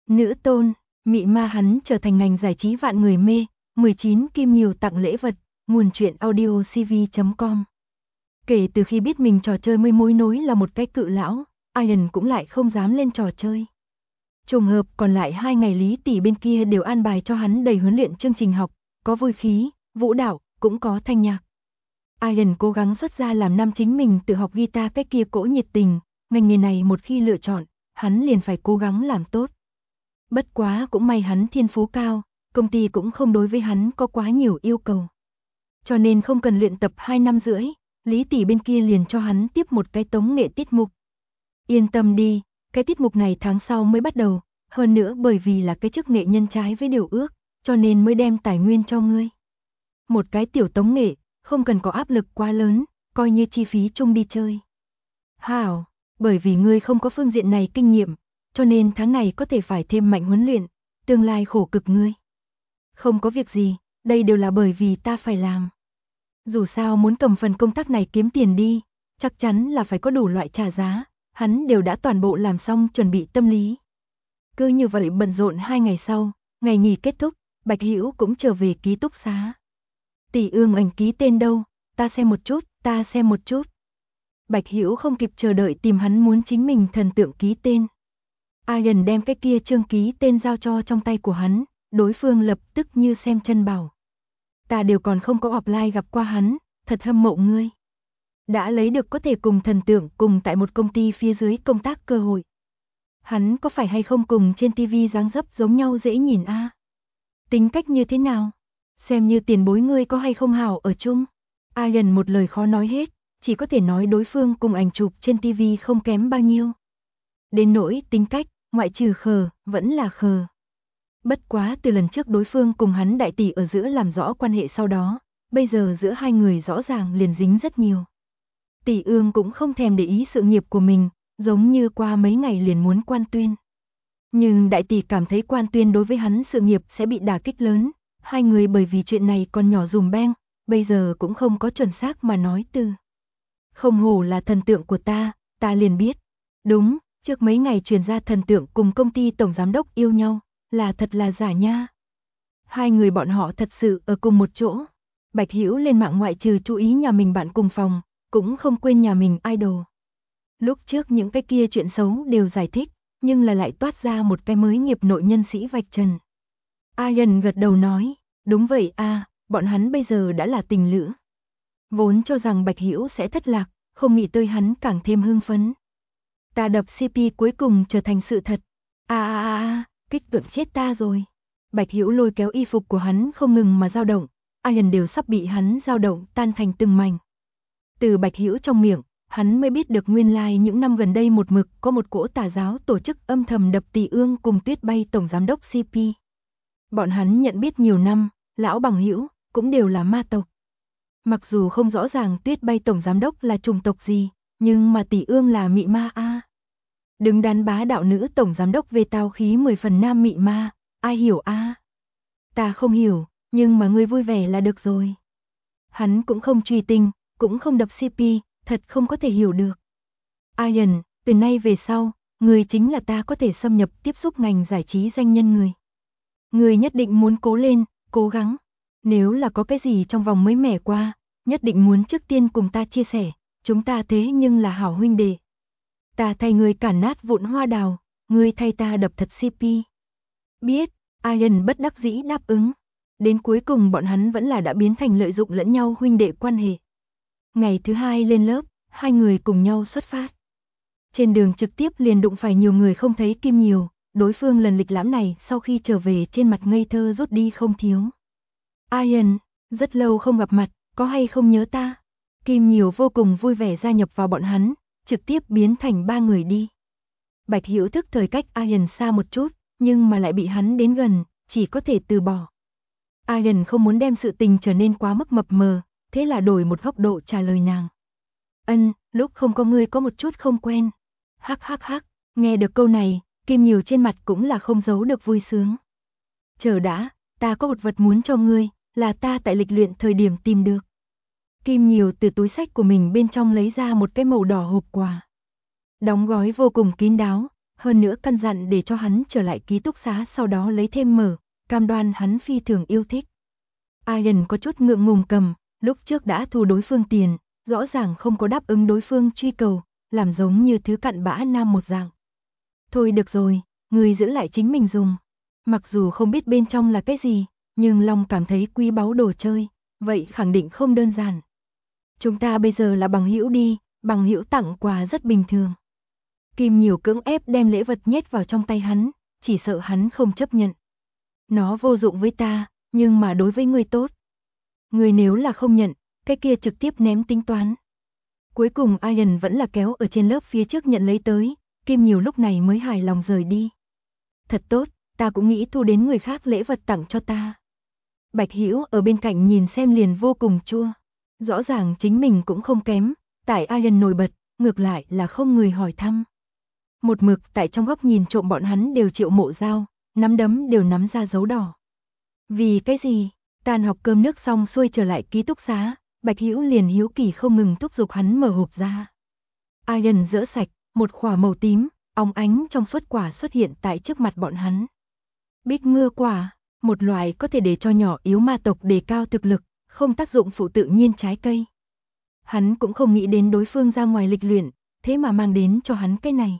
Nữ tôn, mị ma hắn trở thành ngành giải trí vạn người mê. 19 Kim Nhiều tặng lễ vật, nguồn truyện audio cv.com. Kể từ khi biết mình trò chơi môi nối là một cái cự lão, Ian cũng lại không dám lên trò chơi. Trùng hợp còn lại 2 ngày Lý Tỷ bên kia đều an bài cho hắn đầy huấn luyện chương trình học, có vui khí, vũ đạo, cũng có thanh nhạc. Ian cố gắng xuất ra làm năm chính mình tự học guitar cái kia cỗ nhiệt tình, ngành nghề này một khi lựa chọn, hắn liền phải cố gắng làm tốt. Bất quá cũng may hắn thiên phú cao, công ty cũng không đối với hắn có quá nhiều yêu cầu. Cho nên không cần luyện tập 2 năm rưỡi, Lý Tỷ bên kia liền cho hắn tiếp một cái tống nghệ tiết mục. Yên tâm đi, cái tiết mục này tháng sau mới bắt đầu, hơn nữa bởi vì là cái chức nghệ nhân trái với điều ước, cho nên mới đem tài nguyên cho ngươi. Một cái tiểu tống nghệ, không cần có áp lực quá lớn, coi như chi phí chung đi chơi. Hảo, bởi vì ngươi không có phương diện này kinh nghiệm, cho nên tháng này có thể phải thêm mạnh huấn luyện, tương lai khổ cực ngươi. Không có việc gì, đây đều là bởi vì ta phải làm. Dù sao muốn cầm phần công tác này kiếm tiền đi, chắc chắn là phải có đủ loại trả giá, hắn đều đã toàn bộ làm xong chuẩn bị tâm lý. Cứ như vậy bận rộn 2 ngày sau, ngày nghỉ kết thúc, Bạch Hữu cũng trở về ký túc xá. Tỷ Ương ảnh ký tên đâu, ta xem một chút. Bạch Hữu không kịp chờ đợi tìm hắn muốn chính mình thần tượng ký tên. Ian đem cái kia chương ký tên giao cho trong tay của hắn, đối phương lập tức như xem chân bảo. Ta đều còn không có offline gặp qua hắn, thật hâm mộ ngươi. Đã lấy được có thể cùng thần tượng cùng tại một công ty phía dưới công tác cơ hội. Hắn có phải hay không cùng trên TV dáng dấp giống nhau dễ nhìn a? Tính cách như thế nào? Xem như tiền bối ngươi có hay không hảo ở chung? Ian một lời khó nói hết, chỉ có thể nói đối phương cùng ảnh chụp trên TV không kém bao nhiêu. Đến nỗi tính cách, ngoại trừ khờ, vẫn là khờ. Bất quá từ lần trước đối phương cùng hắn đại tỷ ở giữa làm rõ quan hệ sau đó, bây giờ giữa hai người rõ ràng liền dính rất nhiều. Tỷ Ương cũng không thèm để ý sự nghiệp của mình, giống như qua mấy ngày liền muốn quan tuyên. Nhưng đại tỷ cảm thấy quan tuyên đối với hắn sự nghiệp sẽ bị đả kích lớn, hai người bởi vì chuyện này còn nhỏ dùm beng, bây giờ cũng không có chuẩn xác mà nói từ. Không hổ là thần tượng của ta liền biết. Đúng, trước mấy ngày truyền ra thần tượng cùng công ty tổng giám đốc yêu nhau, là thật là giả nha. Hai người bọn họ thật sự ở cùng một chỗ. Bạch Hữu lên mạng ngoại trừ chú ý nhà mình bạn cùng phòng, cũng không quên nhà mình idol. Lúc trước những cái kia chuyện xấu đều giải thích, nhưng là lại toát ra một cái mới nghiệp nội nhân sĩ vạch trần. Ian gật đầu nói, đúng vậy a, bọn hắn bây giờ đã là tình lữ. Vốn cho rằng Bạch Hữu sẽ thất lạc, không nghĩ tới hắn càng thêm hưng phấn. Ta đập CP cuối cùng trở thành sự thật. Kích tượng chết ta rồi. Bạch Hữu lôi kéo y phục của hắn không ngừng mà dao động, Ian đều sắp bị hắn dao động tan thành từng mảnh. Từ Bạch Hữu trong miệng, hắn mới biết được nguyên lai những năm gần đây một mực có một cỗ tà giáo tổ chức âm thầm đập Tỷ Ương cùng Tuyết Bay tổng giám đốc CP. Bọn hắn nhận biết nhiều năm, lão bằng hữu cũng đều là ma tộc. Mặc dù không rõ ràng Tuyết Bay tổng giám đốc là chủng tộc gì, nhưng mà Tỷ Ương là mị ma a. Đứng đắn bá đạo nữ tổng giám đốc về tao khí 10 phần nam mị ma, ai hiểu a? Ta không hiểu, nhưng mà ngươi vui vẻ là được rồi. Hắn cũng không truy tinh, cũng không đập CP, thật không có thể hiểu được. Ian, từ nay về sau, ngươi chính là ta có thể xâm nhập tiếp xúc ngành giải trí danh nhân người. Ngươi nhất định muốn cố lên, cố gắng. Nếu là có cái gì trong vòng mới mẻ qua, nhất định muốn trước tiên cùng ta chia sẻ, chúng ta thế nhưng là hảo huynh đệ. Ta thay ngươi cản nát vụn hoa đào, ngươi thay ta đập thật CP. Biết, Ian bất đắc dĩ đáp ứng. Đến cuối cùng bọn hắn vẫn là đã biến thành lợi dụng lẫn nhau huynh đệ quan hệ. Ngày thứ 2 lên lớp, hai người cùng nhau xuất phát. Trên đường trực tiếp liền đụng phải nhiều người không thấy Kim Nhiều, đối phương lần lịch lãm này sau khi trở về trên mặt ngây thơ rút đi không thiếu. Ian, rất lâu không gặp mặt, có hay không nhớ ta? Kim Nhiều vô cùng vui vẻ gia nhập vào bọn hắn, trực tiếp biến thành 3 người đi. Bạch Hữu thức thời cách Ian xa một chút, nhưng mà lại bị hắn đến gần, chỉ có thể từ bỏ. Ian không muốn đem sự tình trở nên quá mức mập mờ, thế là đổi một góc độ trả lời nàng. Lúc không có ngươi có một chút không quen. Hắc, nghe được câu này, Kim Nhiều trên mặt cũng là không giấu được vui sướng. Chờ đã, ta có một vật muốn cho ngươi, là ta tại lịch luyện thời điểm tìm được. Kim Nhiều từ túi xách của mình bên trong lấy ra một cái màu đỏ hộp quà. Đóng gói vô cùng kín đáo, hơn nữa căn dặn để cho hắn trở lại ký túc xá sau đó lấy thêm mở, cam đoan hắn phi thường yêu thích. Ian có chút ngượng ngùng cầm, lúc trước đã thu đối phương tiền, rõ ràng không có đáp ứng đối phương truy cầu, làm giống như thứ cặn bã nam một dạng. Thôi được rồi, người giữ lại chính mình dùng. Mặc dù không biết bên trong là cái gì, nhưng Long cảm thấy quý báu đồ chơi, vậy khẳng định không đơn giản. Chúng ta bây giờ là bằng hữu đi, bằng hữu tặng quà rất bình thường. Kim nhiều cưỡng ép đem lễ vật nhét vào trong tay hắn, chỉ sợ hắn không chấp nhận. Nó vô dụng với ta, nhưng mà đối với ngươi tốt. Ngươi nếu là không nhận, cái kia trực tiếp ném tính toán. Cuối cùng Ian vẫn là kéo ở trên lớp phía trước nhận lấy tới, Kim nhiều lúc này mới hài lòng rời đi. Thật tốt, ta cũng nghĩ thu đến người khác lễ vật tặng cho ta. Bạch Hữu ở bên cạnh nhìn xem liền vô cùng chua. Rõ ràng chính mình cũng không kém, tại Ian nổi bật, ngược lại là không người hỏi thăm. Một mực tại trong góc nhìn trộm bọn hắn đều Triệu Mộ Giao, nắm đấm đều nắm ra dấu đỏ. Vì cái gì? Tan học cơm nước xong xuôi trở lại ký túc xá, Bạch Hữu liền hiếu kỳ không ngừng thúc giục hắn mở hộp ra. Ian dỡ sạch, một khỏa màu tím, óng ánh trong suốt quả xuất hiện tại trước mặt bọn hắn. Bích ngưa quả, một loại có thể để cho nhỏ yếu ma tộc đề cao thực lực, không tác dụng phụ tự nhiên trái cây. Hắn cũng không nghĩ đến đối phương ra ngoài lịch luyện, thế mà mang đến cho hắn cái này.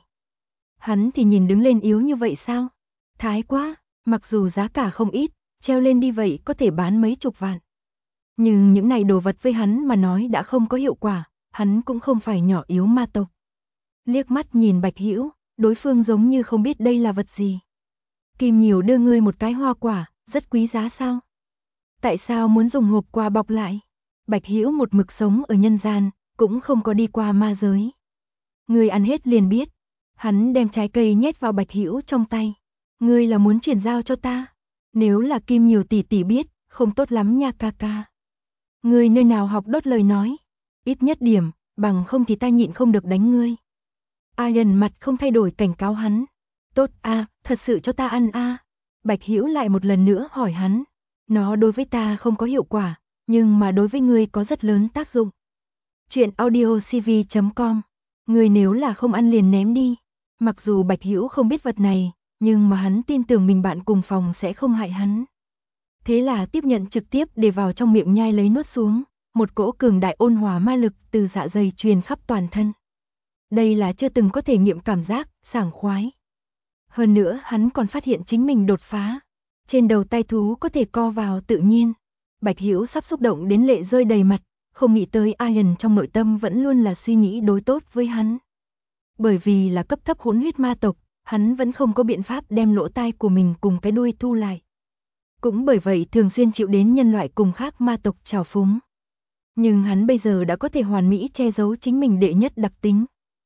Hắn thì nhìn đứng lên yếu như vậy sao? Thái quá, mặc dù giá cả không ít, treo lên đi vậy có thể bán mấy chục vạn. Nhưng những này đồ vật với hắn mà nói đã không có hiệu quả, hắn cũng không phải nhỏ yếu ma tộc. Liếc mắt nhìn Bạch Hữu, đối phương giống như không biết đây là vật gì. Kim nhiều đưa ngươi một cái hoa quả, rất quý giá sao? Tại sao muốn dùng hộp quà bọc lại? Bạch Hữu một mực sống ở nhân gian, cũng không có đi qua ma giới. Ngươi ăn hết liền biết. Hắn đem trái cây nhét vào Bạch Hữu trong tay. Ngươi là muốn chuyển giao cho ta? Nếu là Kim nhiều tỷ tỷ biết, không tốt lắm nha ca ca. Ngươi nơi nào học đốt lời nói? Ít nhất điểm, bằng không thì ta nhịn không được đánh ngươi. Ian mặt không thay đổi cảnh cáo hắn. Tốt a, thật sự cho ta ăn a. Bạch Hữu lại một lần nữa hỏi hắn. Nó đối với ta không có hiệu quả, nhưng mà đối với ngươi có rất lớn tác dụng. Chuyện audiocv.com. Ngươi nếu là không ăn liền ném đi. Mặc dù Bạch Hữu không biết vật này, nhưng mà hắn tin tưởng mình bạn cùng phòng sẽ không hại hắn. Thế là tiếp nhận trực tiếp để vào trong miệng nhai lấy nuốt xuống, một cỗ cường đại ôn hòa ma lực từ dạ dày truyền khắp toàn thân. Đây là chưa từng có thể nghiệm cảm giác, sảng khoái. Hơn nữa hắn còn phát hiện chính mình đột phá. Trên đầu tay thú có thể co vào tự nhiên. Bạch Hữu sắp xúc động đến lệ rơi đầy mặt, không nghĩ tới Ian trong nội tâm vẫn luôn là suy nghĩ đối tốt với hắn. Bởi vì là cấp thấp hỗn huyết ma tộc, hắn vẫn không có biện pháp đem lỗ tai của mình cùng cái đuôi thu lại. Cũng bởi vậy thường xuyên chịu đến nhân loại cùng khác ma tộc trào phúng. Nhưng hắn bây giờ đã có thể hoàn mỹ che giấu chính mình đệ nhất đặc tính.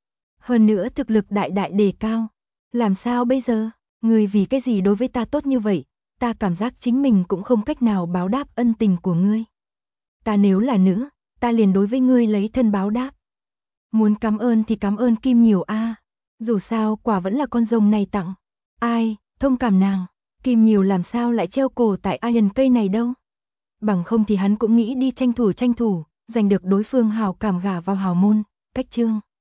Hơn nữa thực lực đại đại đề cao. Làm sao bây giờ? Ngươi vì cái gì đối với ta tốt như vậy? Ta cảm giác chính mình cũng không cách nào báo đáp ân tình của ngươi. Ta nếu là nữ, ta liền đối với ngươi lấy thân báo đáp. Muốn cảm ơn thì cảm ơn Kim nhiều a. Dù sao quả vẫn là con rồng này tặng. Ai, thông cảm nàng. Kim nhiều làm sao lại treo cổ tại Iron cây này đâu. Bằng không thì hắn cũng nghĩ đi tranh thủ, giành được đối phương hào cảm gả vào hào môn, cách chương.